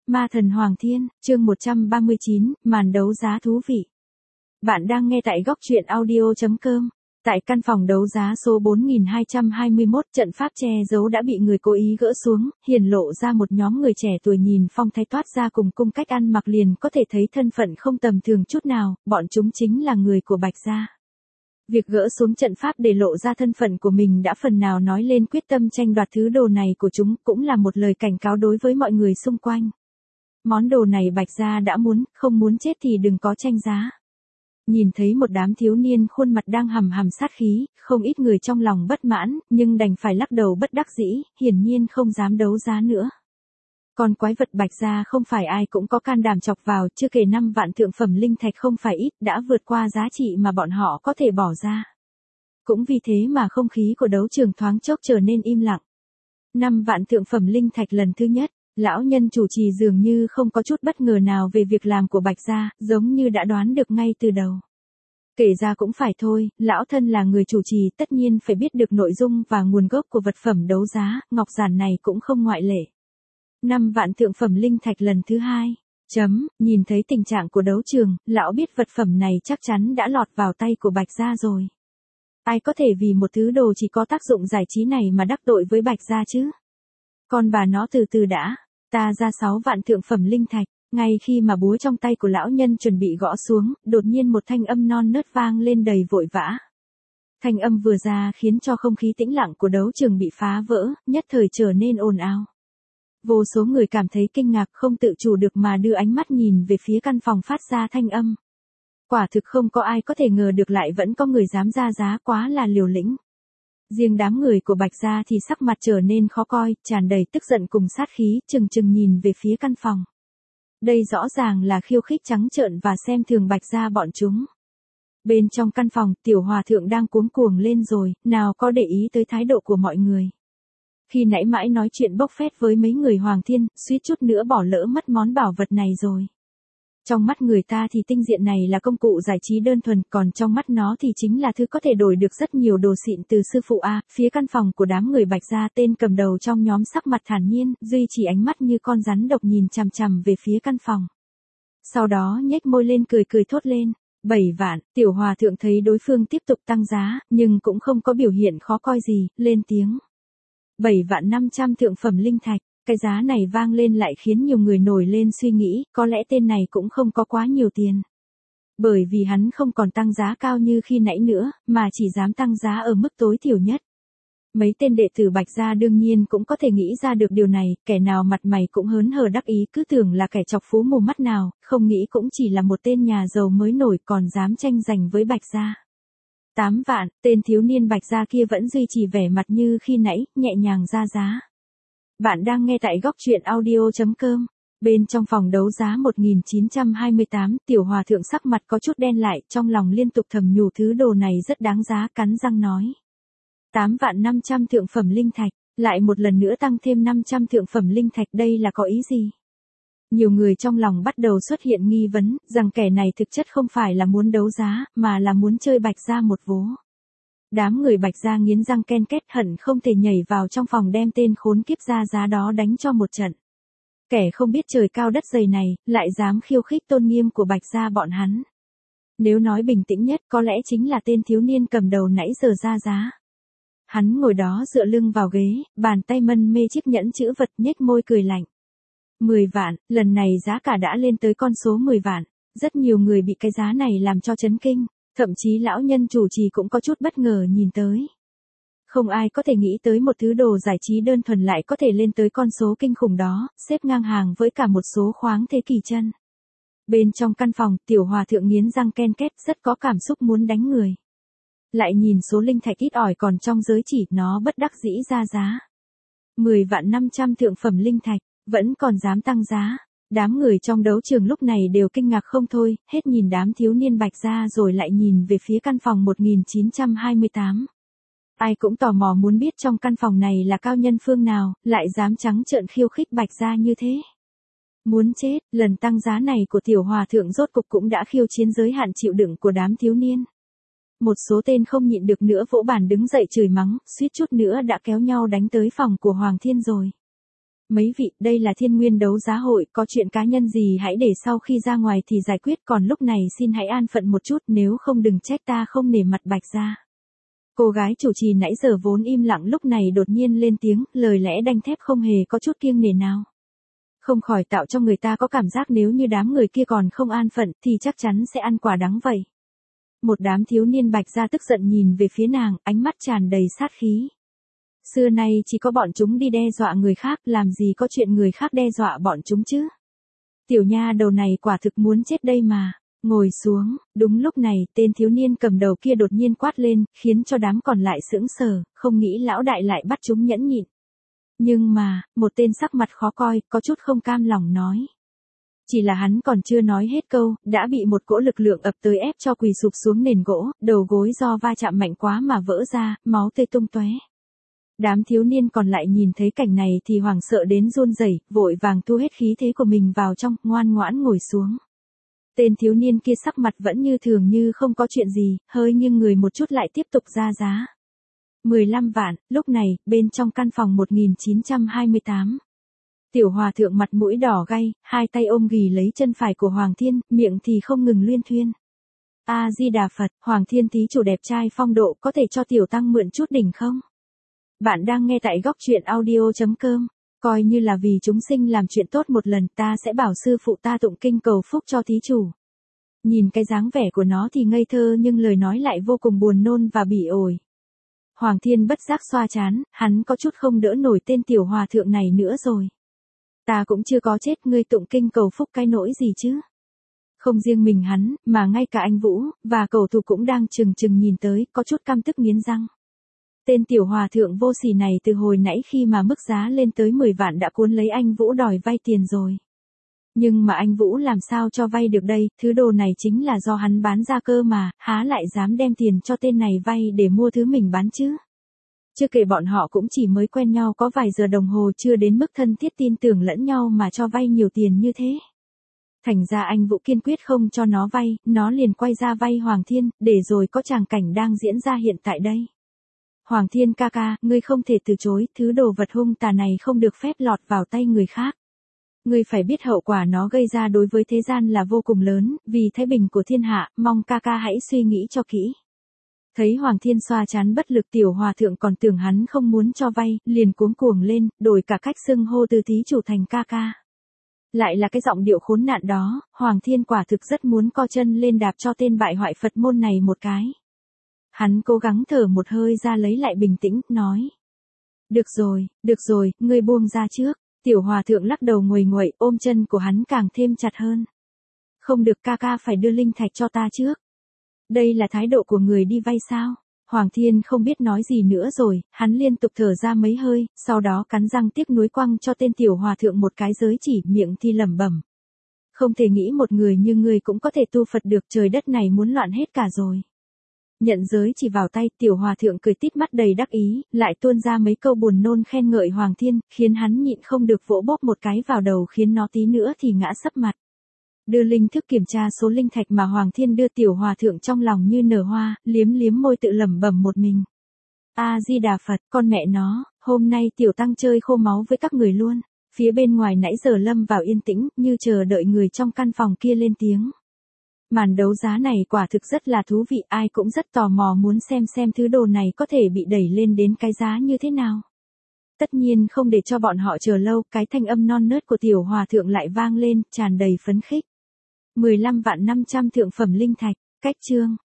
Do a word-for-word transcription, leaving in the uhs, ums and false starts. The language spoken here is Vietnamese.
Ma thần Hoàng Thiên, chương một trăm ba mươi chín, màn đấu giá thú vị. Bạn đang nghe tại góc truyện audio chấm com. Tại căn phòng đấu giá số bốn nghìn hai trăm hai mươi mốt, trận pháp che giấu đã bị người cố ý gỡ xuống, hiển lộ ra một nhóm người trẻ tuổi nhìn phong thái toát ra cùng cung cách ăn mặc liền có thể thấy thân phận không tầm thường chút nào, bọn chúng chính là người của Bạch Gia. Việc gỡ xuống trận pháp để lộ ra thân phận của mình đã phần nào nói lên quyết tâm tranh đoạt thứ đồ này của chúng, cũng là một lời cảnh cáo đối với mọi người xung quanh. Món đồ này Bạch Gia đã muốn, không muốn chết thì đừng có tranh giá. Nhìn thấy một đám thiếu niên khuôn mặt đang hầm hầm sát khí, không ít người trong lòng bất mãn, nhưng đành phải lắc đầu bất đắc dĩ, hiển nhiên không dám đấu giá nữa. Còn quái vật Bạch Gia không phải ai cũng có can đảm chọc vào, chưa kể năm vạn thượng phẩm linh thạch không phải ít, đã vượt qua giá trị mà bọn họ có thể bỏ ra. Cũng vì thế mà không khí của đấu trường thoáng chốc trở nên im lặng. Năm vạn thượng phẩm linh thạch lần thứ nhất, lão nhân chủ trì dường như không có chút bất ngờ nào về việc làm của Bạch Gia, giống như đã đoán được ngay từ đầu. Kể ra cũng phải thôi, lão thân là người chủ trì tất nhiên phải biết được nội dung và nguồn gốc của vật phẩm đấu giá, ngọc giản này cũng không ngoại lệ. Năm vạn thượng phẩm linh thạch lần thứ hai. Chấm, nhìn thấy tình trạng của đấu trường, lão biết vật phẩm này chắc chắn đã lọt vào tay của Bạch Gia rồi. Ai có thể vì một thứ đồ chỉ có tác dụng giải trí này mà đắc tội với Bạch Gia chứ? Còn bà nó từ từ đã, ta ra sáu vạn thượng phẩm linh thạch. Ngay khi mà búa trong tay của lão nhân chuẩn bị gõ xuống, đột nhiên một thanh âm non nớt vang lên đầy vội vã. Thanh âm vừa ra khiến cho không khí tĩnh lặng của đấu trường bị phá vỡ, nhất thời trở nên ồn ào. Vô số người cảm thấy kinh ngạc không tự chủ được mà đưa ánh mắt nhìn về phía căn phòng phát ra thanh âm. Quả thực không có ai có thể ngờ được lại vẫn có người dám ra giá quá là liều lĩnh. Riêng đám người của Bạch Gia thì sắc mặt trở nên khó coi, tràn đầy tức giận cùng sát khí, chừng chừng nhìn về phía căn phòng. Đây rõ ràng là khiêu khích trắng trợn và xem thường Bạch Gia bọn chúng. Bên trong căn phòng, tiểu hòa thượng đang cuống cuồng lên rồi, nào có để ý tới thái độ của mọi người. Khi nãy mãi nói chuyện bốc phét với mấy người Hoàng Thiên, suýt chút nữa bỏ lỡ mất món bảo vật này rồi. Trong mắt người ta thì tinh diện này là công cụ giải trí đơn thuần, còn trong mắt nó thì chính là thứ có thể đổi được rất nhiều đồ xịn từ sư phụ A. Phía căn phòng của đám người Bạch Gia, tên cầm đầu trong nhóm sắc mặt thản nhiên, duy trì ánh mắt như con rắn độc nhìn chằm chằm về phía căn phòng. Sau đó nhếch môi lên cười cười thốt lên, bảy vạn, tiểu hòa thượng thấy đối phương tiếp tục tăng giá, nhưng cũng không có biểu hiện khó coi gì, lên tiếng. bảy vạn năm trăm thượng phẩm linh thạch. Cái giá này vang lên lại khiến nhiều người nổi lên suy nghĩ, có lẽ tên này cũng không có quá nhiều tiền. Bởi vì hắn không còn tăng giá cao như khi nãy nữa, mà chỉ dám tăng giá ở mức tối thiểu nhất. Mấy tên đệ tử Bạch Gia đương nhiên cũng có thể nghĩ ra được điều này, kẻ nào mặt mày cũng hớn hở đắc ý cứ tưởng là kẻ chọc phú mù mắt nào, không nghĩ cũng chỉ là một tên nhà giàu mới nổi còn dám tranh giành với Bạch Gia. Tám vạn, tên thiếu niên Bạch Gia kia vẫn duy trì vẻ mặt như khi nãy, nhẹ nhàng ra giá. Bạn đang nghe tại góc truyện audio chấm com. Bên trong phòng đấu giá một nghìn chín trăm hai mươi tám, tiểu hòa thượng sắc mặt có chút đen lại, trong lòng liên tục thầm nhủ thứ đồ này rất đáng giá, cắn răng nói. tám vạn năm trăm thượng phẩm linh thạch, lại một lần nữa tăng thêm năm trăm thượng phẩm linh thạch, đây là có ý gì? Nhiều người trong lòng bắt đầu xuất hiện nghi vấn, rằng kẻ này thực chất không phải là muốn đấu giá, mà là muốn chơi Bạch Gia một vố. Đám người Bạch Gia nghiến răng ken két hận không thể nhảy vào trong phòng đem tên khốn kiếp ra giá đó đánh cho một trận. Kẻ không biết trời cao đất dày này, lại dám khiêu khích tôn nghiêm của Bạch Gia bọn hắn. Nếu nói bình tĩnh nhất có lẽ chính là tên thiếu niên cầm đầu nãy giờ ra giá. Hắn ngồi đó dựa lưng vào ghế, bàn tay mân mê chiếc nhẫn chữ vật nhếch môi cười lạnh. mười vạn, lần này giá cả đã lên tới con số mười vạn. Rất nhiều người bị cái giá này làm cho chấn kinh. Thậm chí lão nhân chủ trì cũng có chút bất ngờ nhìn tới. Không ai có thể nghĩ tới một thứ đồ giải trí đơn thuần lại có thể lên tới con số kinh khủng đó, xếp ngang hàng với cả một số khoáng thế kỷ chân. Bên trong căn phòng, tiểu hòa thượng nghiến răng ken két rất có cảm xúc muốn đánh người. Lại nhìn số linh thạch ít ỏi còn trong giới chỉ, nó bất đắc dĩ ra giá. mười vạn năm trăm thượng phẩm linh thạch, vẫn còn dám tăng giá. Đám người trong đấu trường lúc này đều kinh ngạc không thôi, hết nhìn đám thiếu niên Bạch Gia rồi lại nhìn về phía căn phòng một nghìn chín trăm hai mươi tám. Ai cũng tò mò muốn biết trong căn phòng này là cao nhân phương nào, lại dám trắng trợn khiêu khích Bạch Gia như thế. Muốn chết, lần tăng giá này của tiểu hòa thượng rốt cục cũng đã khiêu chiến giới hạn chịu đựng của đám thiếu niên. Một số tên không nhịn được nữa vỗ bàn đứng dậy chửi mắng, suýt chút nữa đã kéo nhau đánh tới phòng của Hoàng Thiên rồi. Mấy vị, đây là Thiên Nguyên đấu giá hội, có chuyện cá nhân gì hãy để sau khi ra ngoài thì giải quyết, còn lúc này xin hãy an phận một chút, nếu không đừng trách ta không nể mặt Bạch gia. Cô gái chủ trì nãy giờ vốn im lặng lúc này đột nhiên lên tiếng, lời lẽ đanh thép không hề có chút kiêng nể nào. Không khỏi tạo cho người ta có cảm giác nếu như đám người kia còn không an phận thì chắc chắn sẽ ăn quả đắng vậy. Một đám thiếu niên Bạch gia tức giận nhìn về phía nàng, ánh mắt tràn đầy sát khí. Xưa nay chỉ có bọn chúng đi đe dọa người khác, làm gì có chuyện người khác đe dọa bọn chúng chứ. Tiểu nha đầu này quả thực muốn chết đây mà. Ngồi xuống, đúng lúc này, tên thiếu niên cầm đầu kia đột nhiên quát lên, khiến cho đám còn lại sững sờ, không nghĩ lão đại lại bắt chúng nhẫn nhịn. Nhưng mà, một tên sắc mặt khó coi, có chút không cam lòng nói. Chỉ là hắn còn chưa nói hết câu, đã bị một cỗ lực lượng ập tới ép cho quỳ sụp xuống nền gỗ, đầu gối do va chạm mạnh quá mà vỡ ra, máu tươi tung tóe. Đám thiếu niên còn lại nhìn thấy cảnh này thì hoảng sợ đến run rẩy, vội vàng thu hết khí thế của mình vào trong, ngoan ngoãn ngồi xuống. Tên thiếu niên kia sắc mặt vẫn như thường như không có chuyện gì, hơi nghiêng người một chút lại tiếp tục ra giá. mười lăm vạn, lúc này, bên trong căn phòng một nghìn chín trăm hai mươi tám. Tiểu hòa thượng mặt mũi đỏ gay, hai tay ôm ghì lấy chân phải của Hoàng Thiên, miệng thì không ngừng luyên thuyên. A-di-đà Phật, Hoàng Thiên thí chủ đẹp trai phong độ, có thể cho tiểu tăng mượn chút đỉnh không? Bạn đang nghe tại góc truyện audio chấm com. Coi như là vì chúng sinh làm chuyện tốt một lần, ta sẽ bảo sư phụ ta tụng kinh cầu phúc cho thí chủ. Nhìn cái dáng vẻ của nó thì ngây thơ nhưng lời nói lại vô cùng buồn nôn và bỉ ổi. Hoàng Thiên bất giác xoa chán, hắn có chút không đỡ nổi tên tiểu hòa thượng này nữa rồi. Ta cũng chưa có chết, ngươi tụng kinh cầu phúc cái nỗi gì chứ? Không riêng mình hắn, mà ngay cả anh Vũ, và cầu thủ cũng đang chừng chừng nhìn tới, có chút căm tức nghiến răng. Tên tiểu hòa thượng vô sỉ này từ hồi nãy khi mà mức giá lên tới mười vạn đã cuốn lấy anh Vũ đòi vay tiền rồi. Nhưng mà anh Vũ làm sao cho vay được đây, thứ đồ này chính là do hắn bán ra cơ mà, há lại dám đem tiền cho tên này vay để mua thứ mình bán chứ. Chưa kể bọn họ cũng chỉ mới quen nhau có vài giờ đồng hồ, chưa đến mức thân thiết tin tưởng lẫn nhau mà cho vay nhiều tiền như thế. Thành ra anh Vũ kiên quyết không cho nó vay, nó liền quay ra vay Hoàng Thiên, để rồi có tràng cảnh đang diễn ra hiện tại đây. Hoàng Thiên ca ca, ngươi không thể từ chối, thứ đồ vật hung tà này không được phép lọt vào tay người khác. Ngươi phải biết hậu quả nó gây ra đối với thế gian là vô cùng lớn, vì thái bình của thiên hạ, mong ca ca hãy suy nghĩ cho kỹ. Thấy Hoàng Thiên xoa chán bất lực, tiểu hòa thượng còn tưởng hắn không muốn cho vay, liền cuống cuồng lên, đổi cả cách xưng hô từ thí chủ thành ca ca. Lại là cái giọng điệu khốn nạn đó, Hoàng Thiên quả thực rất muốn co chân lên đạp cho tên bại hoại Phật môn này một cái. Hắn cố gắng thở một hơi ra lấy lại bình tĩnh, nói. Được rồi, được rồi, ngươi buông ra trước. Tiểu hòa thượng lắc đầu nguầy nguậy, ôm chân của hắn càng thêm chặt hơn. Không được, ca ca phải đưa linh thạch cho ta trước. Đây là thái độ của người đi vay sao? Hoàng Thiên không biết nói gì nữa rồi, hắn liên tục thở ra mấy hơi, sau đó cắn răng tiếc nuối quăng cho tên tiểu hòa thượng một cái giới chỉ, miệng thì lẩm bẩm. Không thể nghĩ một người như ngươi cũng có thể tu Phật được, trời đất này muốn loạn hết cả rồi. Nhận giới chỉ vào tay, tiểu hòa thượng cười tít mắt đầy đắc ý, lại tuôn ra mấy câu buồn nôn khen ngợi Hoàng Thiên, khiến hắn nhịn không được vỗ bóp một cái vào đầu, khiến nó tí nữa thì ngã sấp mặt. Đưa linh thức kiểm tra số linh thạch mà Hoàng Thiên đưa, tiểu hòa thượng trong lòng như nở hoa, liếm liếm môi tự lẩm bẩm một mình. A-di-đà Phật, con mẹ nó, hôm nay tiểu tăng chơi khô máu với các người luôn. Phía bên ngoài nãy giờ lâm vào yên tĩnh, như chờ đợi người trong căn phòng kia lên tiếng. Màn đấu giá này quả thực rất là thú vị, ai cũng rất tò mò muốn xem xem thứ đồ này có thể bị đẩy lên đến cái giá như thế nào. Tất nhiên không để cho bọn họ chờ lâu, cái thanh âm non nớt của tiểu hòa thượng lại vang lên, tràn đầy phấn khích. mười lăm vạn năm trăm thượng phẩm linh thạch, cách chương.